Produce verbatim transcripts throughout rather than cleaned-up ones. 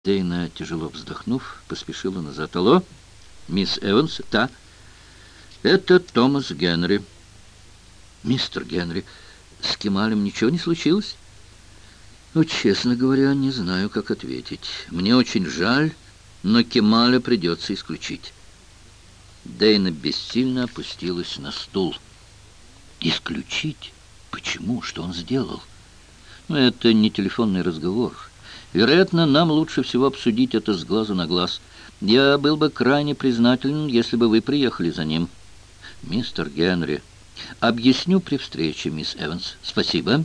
Дейна, тяжело вздохнув, поспешила назад. «Алло, мисс Эванс?» «Да, это Томас Генри». «Мистер Генри, с Кемалем ничего не случилось?» «Ну, честно говоря, не знаю, как ответить. Мне очень жаль, но Кемаля придется исключить». Дейна бессильно опустилась на стул. «Исключить? Почему? Что он сделал?» «Ну, это не телефонный разговор. Вероятно, нам лучше всего обсудить это с глазу на глаз. Я был бы крайне признателен, если бы вы приехали за ним». «Мистер Генри, объясню при встрече, мисс Эванс. Спасибо».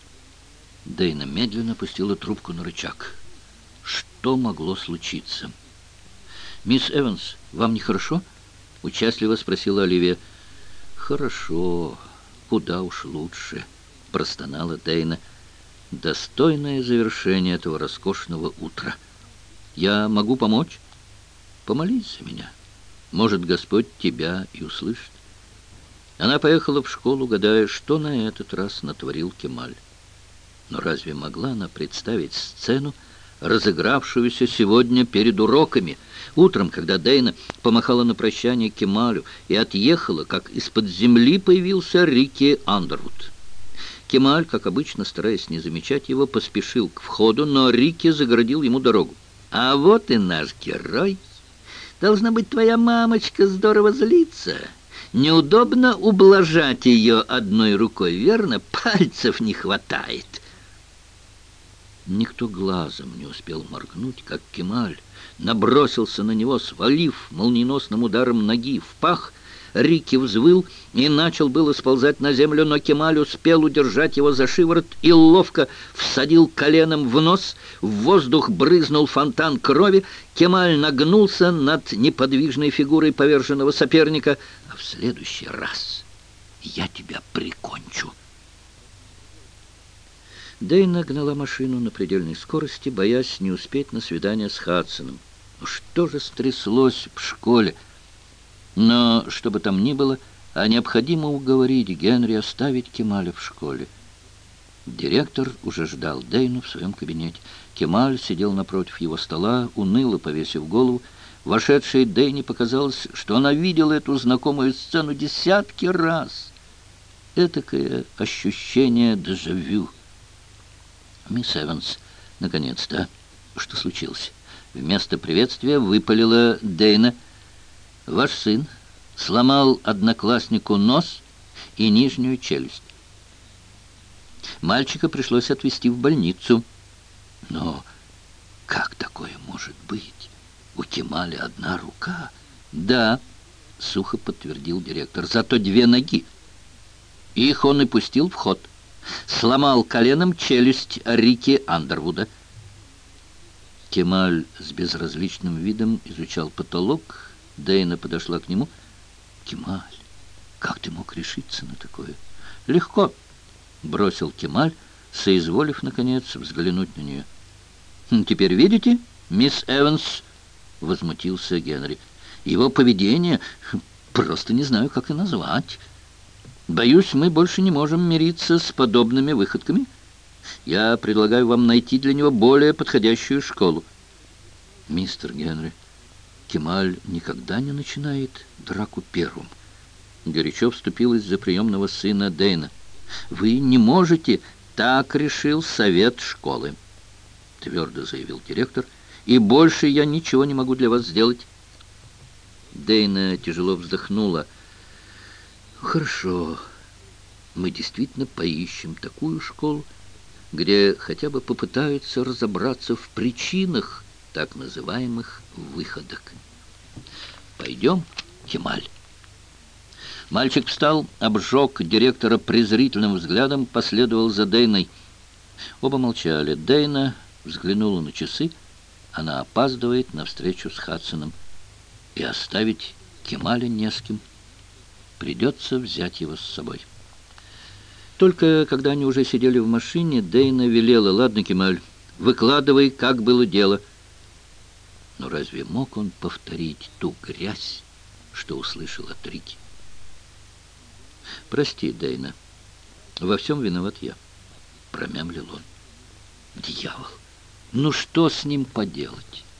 Дейна медленно опустила трубку на рычаг. Что могло случиться? «Мисс Эванс, вам нехорошо?» — участливо спросила Оливия. «Хорошо. Куда уж лучше», — простонала Дейна. «Достойное завершение этого роскошного утра. Я могу помочь? Помолись за меня. Может, Господь тебя и услышит». Она поехала в школу, гадая, что на этот раз натворил Кемаль. Но разве могла она представить сцену, разыгравшуюся сегодня перед уроками? Утром, когда Дейна помахала на прощание Кемалю и отъехала, как из-под земли появился Рикки Андервуд. Кемаль, как обычно, стараясь не замечать его, поспешил к входу, но Рикки загородил ему дорогу. «А вот и наш герой. Должна быть, твоя мамочка здорово злится. Неудобно ублажать ее одной рукой, верно? Пальцев не хватает». Никто глазом не успел моргнуть, как Кемаль набросился на него, свалив молниеносным ударом ноги в пах. Рикки взвыл и начал было сползать на землю, но Кемаль успел удержать его за шиворот и ловко всадил коленом в нос. В воздух брызнул фонтан крови. Кемаль нагнулся над неподвижной фигурой поверженного соперника. «А в следующий раз я тебя прикончу». Дейна гнала машину на предельной скорости, боясь не успеть на свидание с Хадсоном. Ну что же стряслось в школе? Но, что бы там ни было, а необходимо уговорить Генри оставить Кемаля в школе. Директор уже ждал Дейну в своем кабинете. Кемаль сидел напротив его стола, уныло повесив голову. Вошедшей Дейне показалось, что она видела эту знакомую сцену десятки раз. Этакое ощущение дежавю. «Мисс Эванс, наконец-то. Что случилось?» Вместо приветствия выпалила Дейна. «Ваш сын сломал однокласснику нос и нижнюю челюсть. Мальчика пришлось отвезти в больницу». «Но как такое может быть? У Кемаля одна рука». «Да», — сухо подтвердил директор, — «зато две ноги. Их он и пустил в ход. Сломал коленом челюсть Рикки Андервуда». Кемаль с безразличным видом изучал потолок. Дейна подошла к нему. «Кемаль, как ты мог решиться на такое?» «Легко», — бросил Кемаль, соизволив, наконец, взглянуть на нее. «Теперь видите, мисс Эванс?» — возмутился Генри. «Его поведение просто не знаю, как и назвать. Боюсь, мы больше не можем мириться с подобными выходками. Я предлагаю вам найти для него более подходящую школу». «Мистер Генри, Кемаль никогда не начинает драку первым», — горячо вступилась за приемного сына Дейна. «Вы не можете, так решил совет школы», — твердо заявил директор, «и больше я ничего не могу для вас сделать». Дейна тяжело вздохнула. «Хорошо, мы действительно поищем такую школу, где хотя бы попытаются разобраться в причинах так называемых выходок. Пойдем, Кемаль». Мальчик встал, обжег директора презрительным взглядом, последовал за Дейной. Оба молчали. Дейна взглянула на часы. Она опаздывает на встречу с Хадсоном. И оставить Кемаля не с кем. Придется взять его с собой. Только когда они уже сидели в машине, Дейна велела: «Ладно, Кемаль, выкладывай, как было дело». Но разве мог он повторить ту грязь, что услышал от Рикки? «Прости, Дейна, во всем виноват я», — промямлил он. «Дьявол! Ну что с ним поделать?